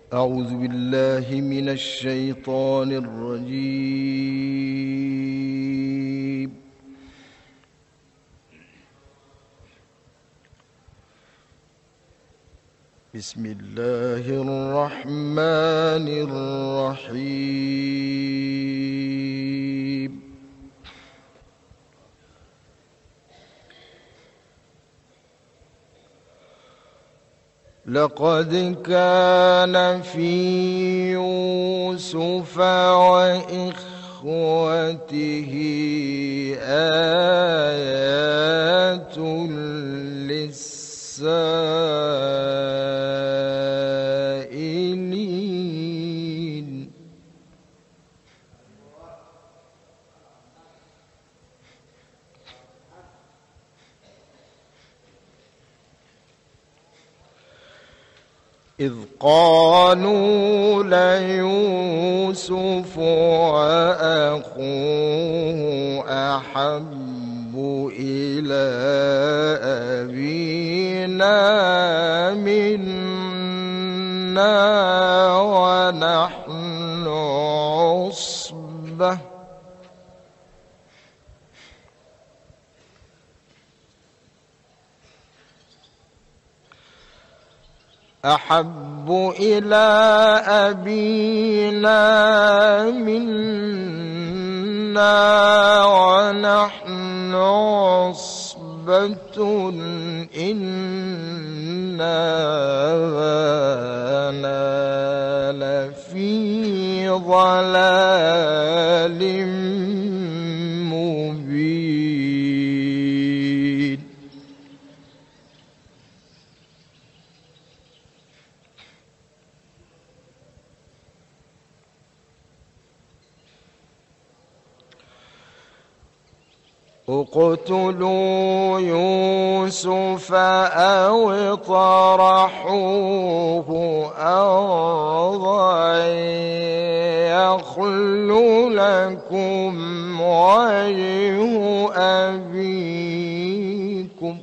أعوذ بالله من الشيطان الرجيم. بسم الله الرحمن الرحيم. لقد كان في يوسف وإخوته آيات للسائلين. إذ قالوا ليوسف وأخوه أحب إلى أبينا منا ونحن عصبة أحب إلى أبينا منا ونحن عصبة إن أبانا لفي ضلال مبين. اقتلوا يوسف أو اطرحوه أرضا يخل لكم وجه أبيكم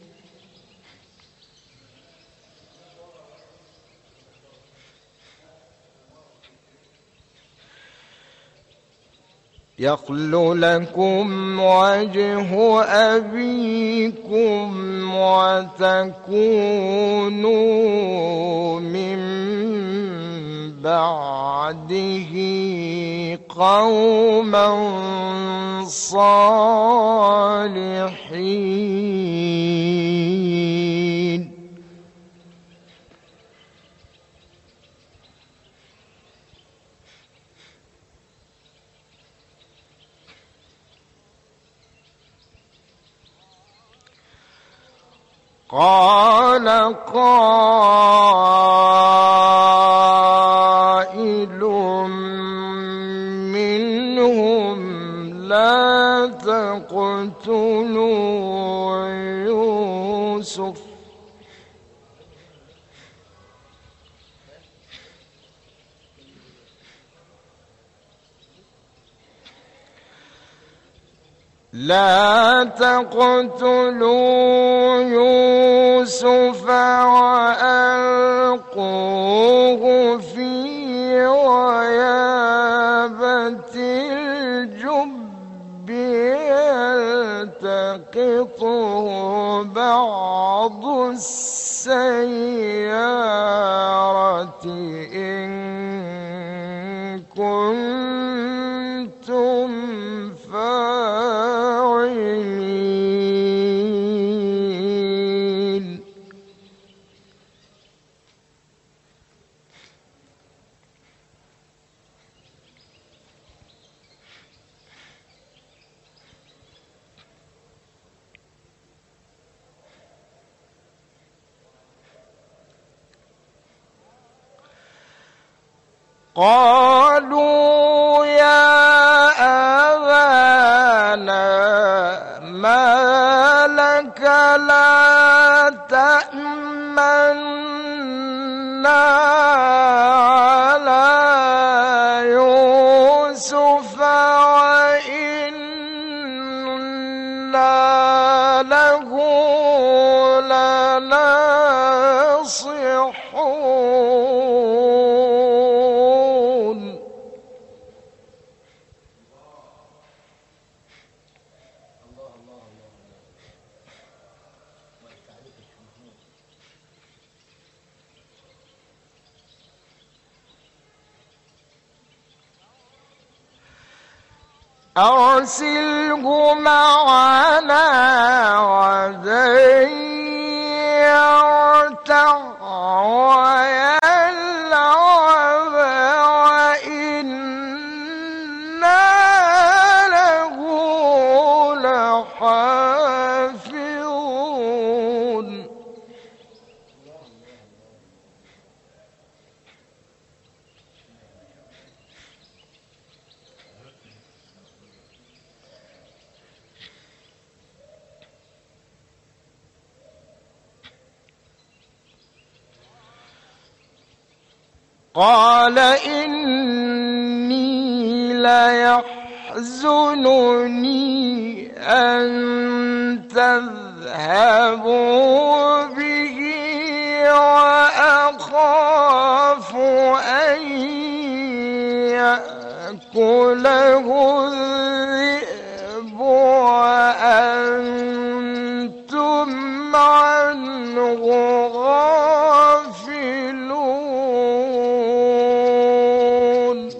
يخل لكم وجه أبيكم وتكونوا من بعده قوما صالحين. قال قائل منهم لا تقتلوا يوسف وألقوه في غيابة الجب يلتقطه بعض السيارة إن كنتم فاعلين. قالوا يا أبانا ما لك لا تأمنا على يوسف وإنا له لناصحون. أرسله معنا غدا يرتع ويلعب وإنا له لحافظون قال إني ليحزنني أن تذهبوا به وأخاف أن يأكله الذئب وأنتم عنه غافلون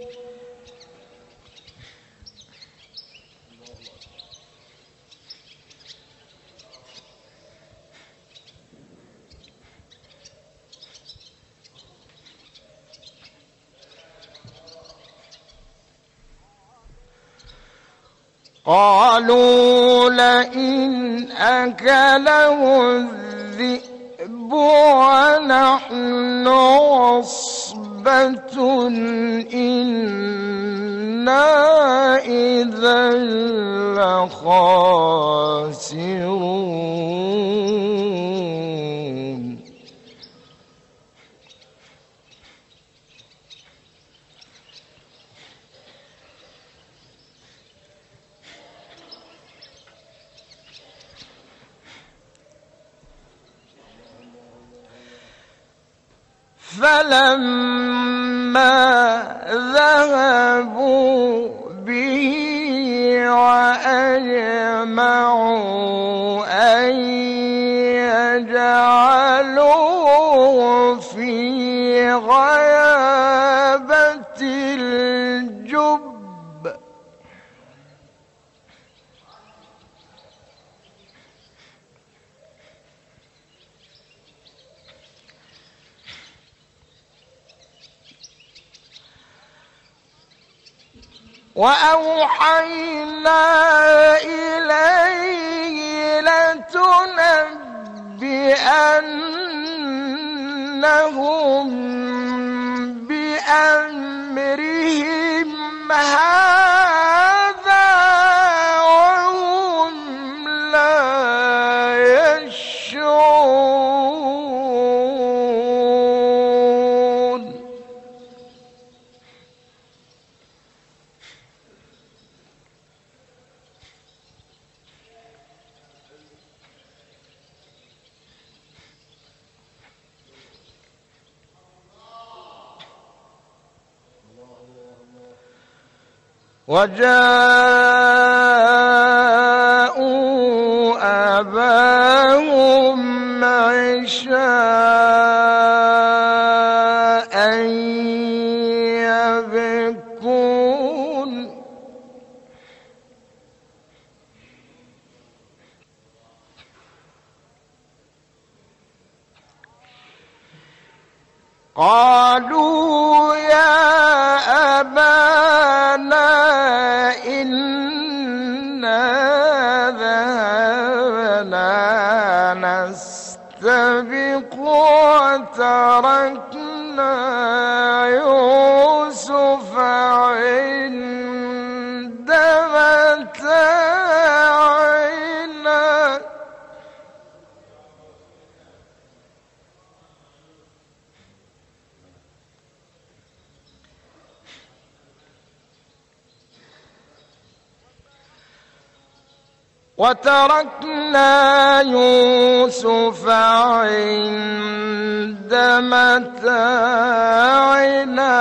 قالوا لئن أكله الذئب ونحن عصبة إنا إذا لخاسرون فلما ذهبوا به وأجمعوا أن يجعلوه في غيابة الجب وأوحينا إليه لتنبئنهم بأمرهم هذا وهم لا يشعرون وجاءوا أباهم عشاء يبكون قالوا يا أبانا إنا ذهبنا نستبق وتركنا يوسف عند متاعنا وتركنا يوسف عند متاعنا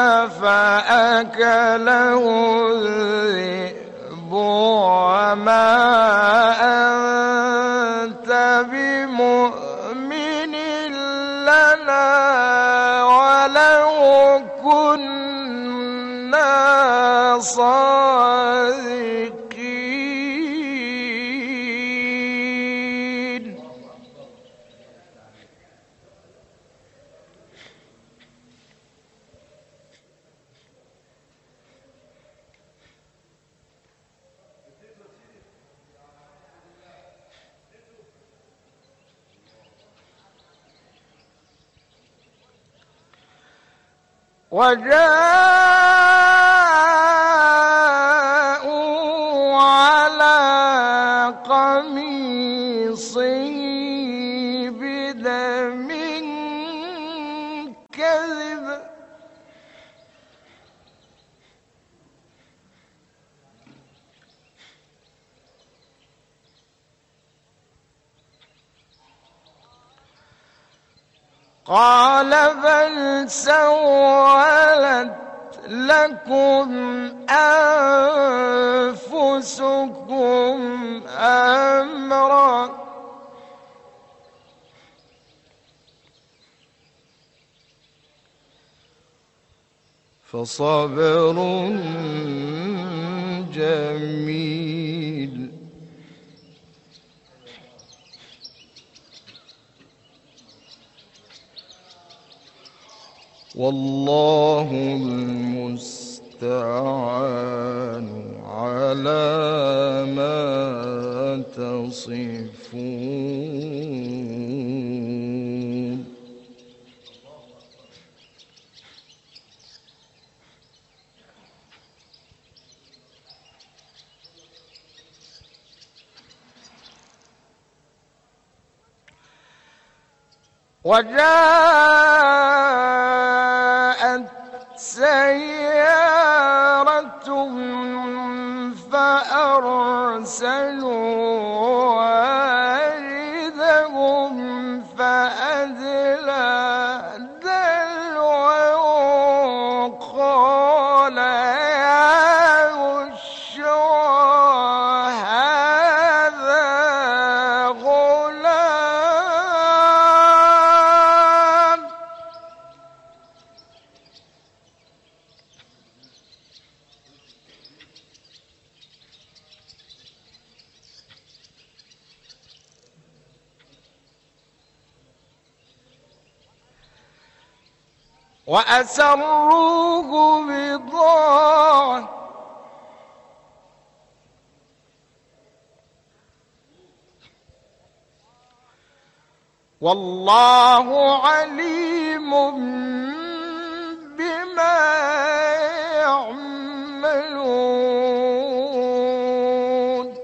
فأكله الذئب وما أنت بمؤمن لنا ولو كنا صادقين وجاءوا على قميصه بدم كذب قال بل سولت لكم أنفسكم أمرا فصبر جميل والله المستعان على ما تصفون. وجاءت سيارة فأرسلوا واردهم فأدلى دلوه قال يا بشرى هذا غلام وأسروه بضاعة والله عليم بما يعملون.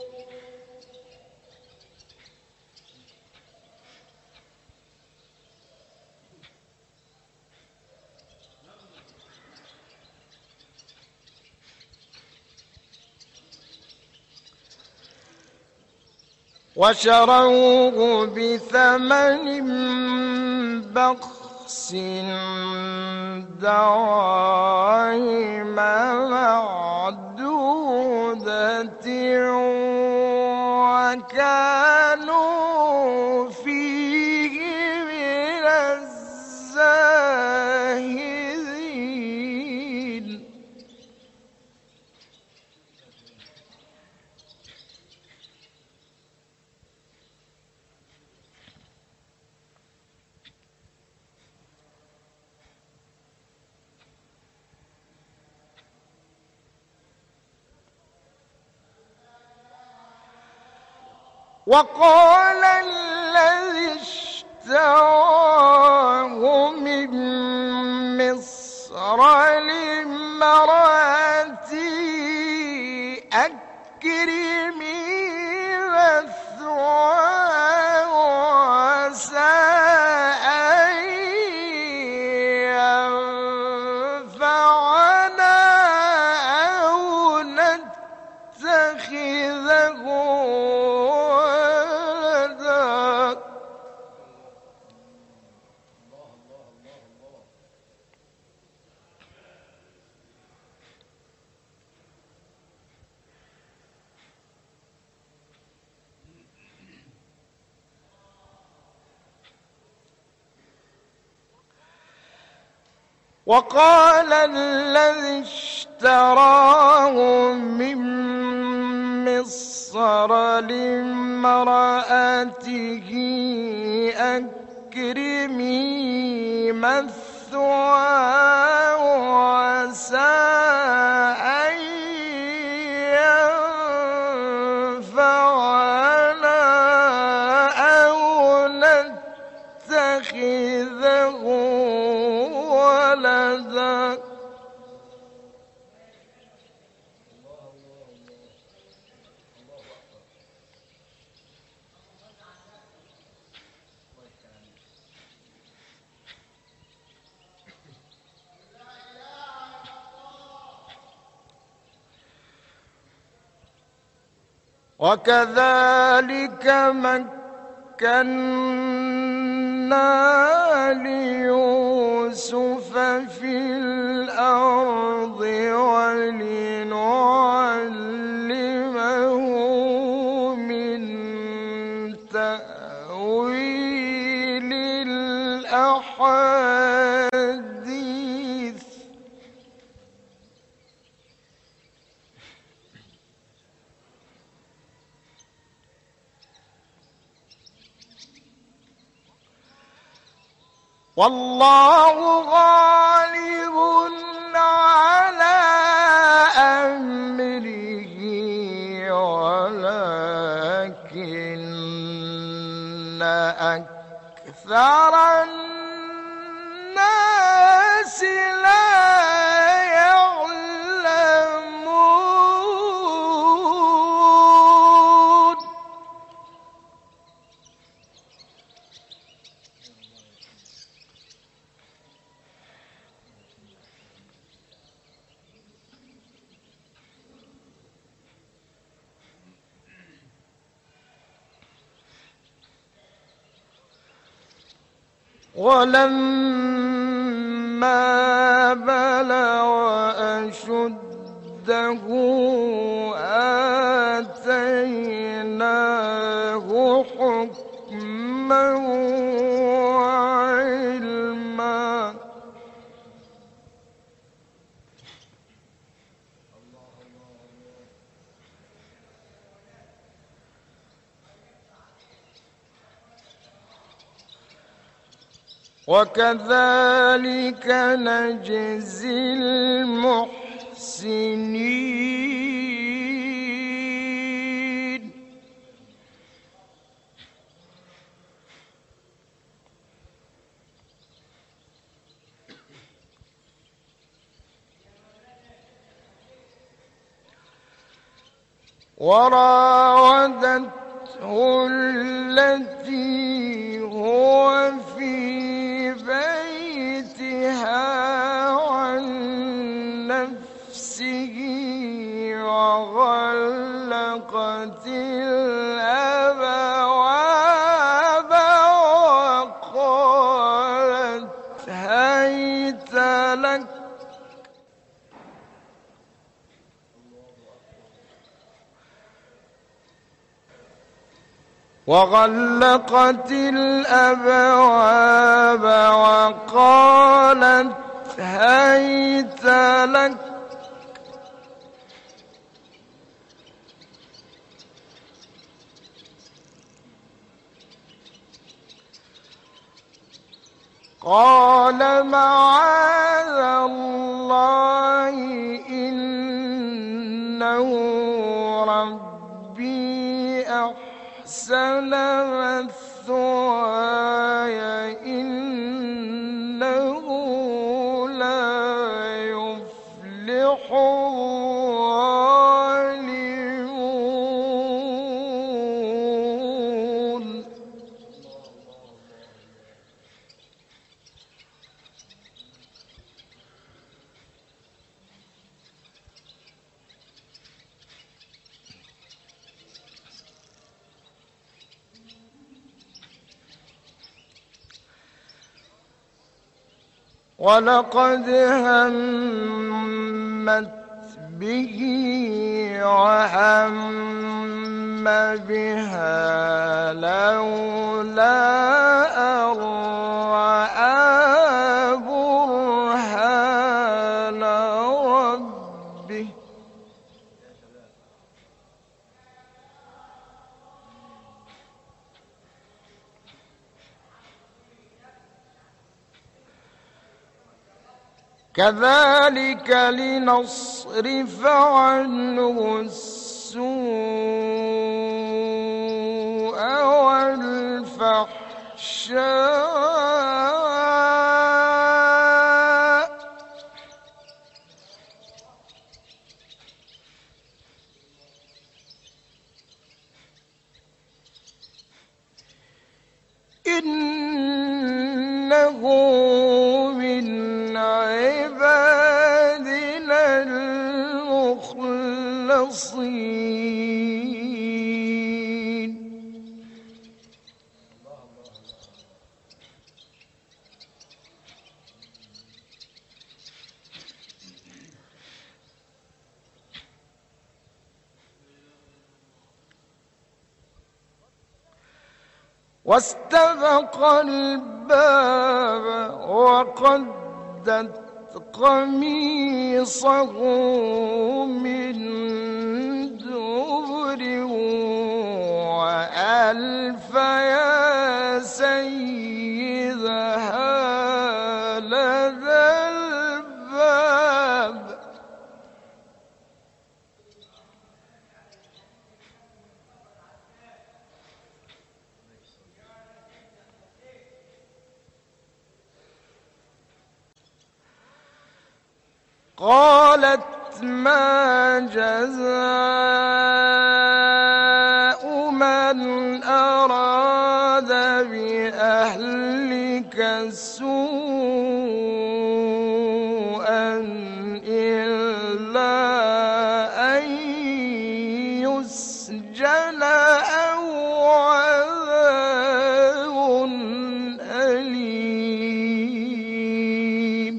وشروه بثمن بخس دراهم معدودة وكانوا فيه من الزاهدين. وقال الذي اشتراه من مصر لامرأته أكرمي مثواه وعسى أن ينفعنا أو نتخذه وقال الذي اشتراه من مصر لامرأته أكرمي مثواه وعسى أن ينفعنا أو نتخذه ولدا هذا وكذلك مكنا ليوسف في الأرض ولنعلمه من تأويل الأحاديث والله غالب على أمره ولكن أكثر الناس لا يعلمون ولما بلغ أشده آتيناه حكما وعلما وكذلك نجزي المحسنين وراودته التي هو في بيتها عن نفسه وغلقت الأبواب وقالت هيت لك وغلقت الأبواب وقالت هيت لك قال معاذ الله إنه ربي أحسن مثواي إنه لا يفلح الظالمون ولقد همت به وهم بها لولا أن رأى برهان ربه كذلك لنصرف عنه السوء والفحشاء المخلصين. واستبق الباب وقدت قميصه من دبر وألف يا سيدها لدى الباب. قالت ما جزاء من أراد بأهلك سوءا إلا أن يسجن أو عذاب أليم.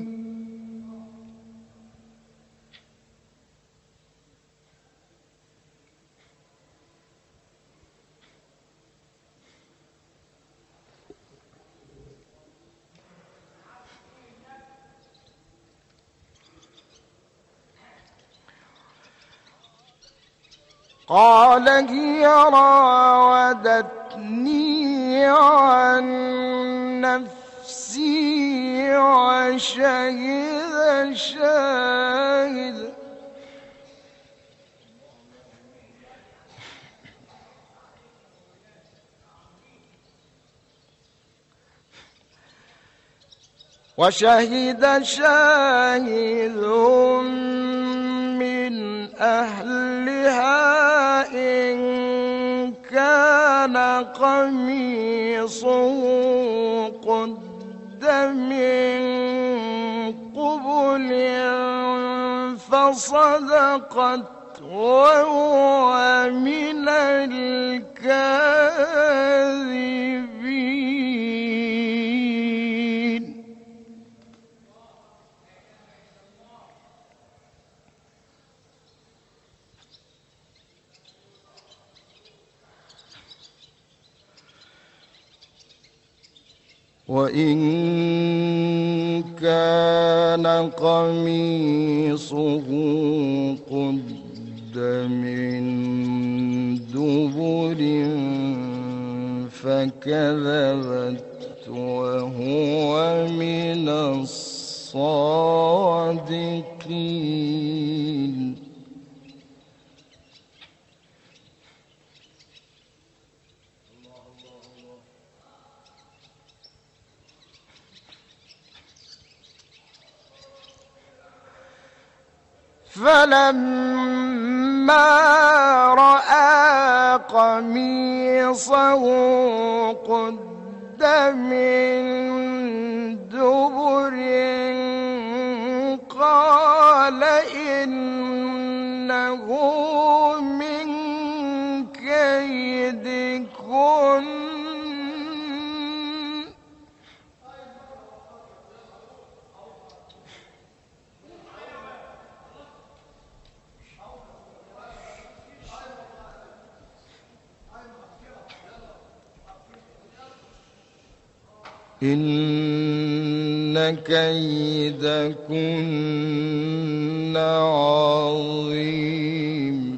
قال هي راودتني عن نفسي وشهد شاهد من أهلها إن كان قميصه قد من قبل فصدقت وهو من الكاذبين. وإن كان قميصه قد من دبر فكذبت وهو من الصادقين. فلما رأى قميصه قد من دبر قال إنه من كيدكن إن كيدكن عظيم.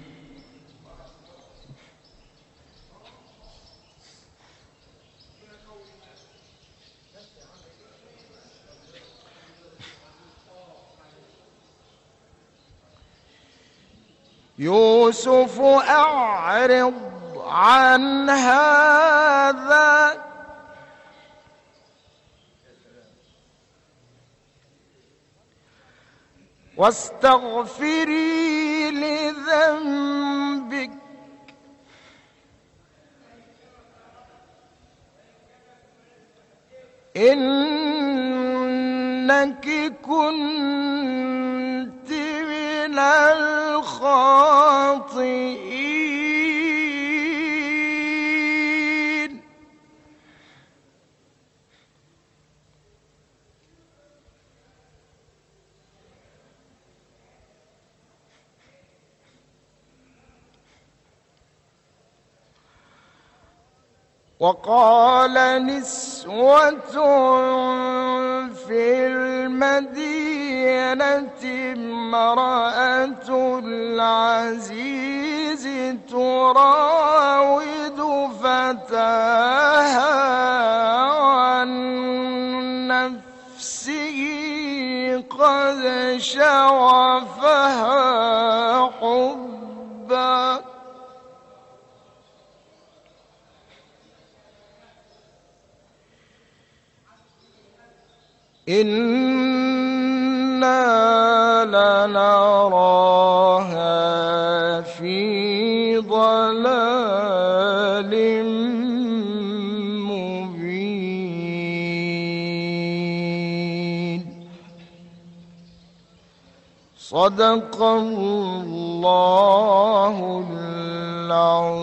يوسف أعرض عن هذا واستغفري لذنبك إنك كنت من الخاطئين. وقال نسوة في المدينة امرأة العزيز تراود فتاها عن نفسه قد شغفها حبا إنا لنراها في ضلال مبين. صدق الله العظيم.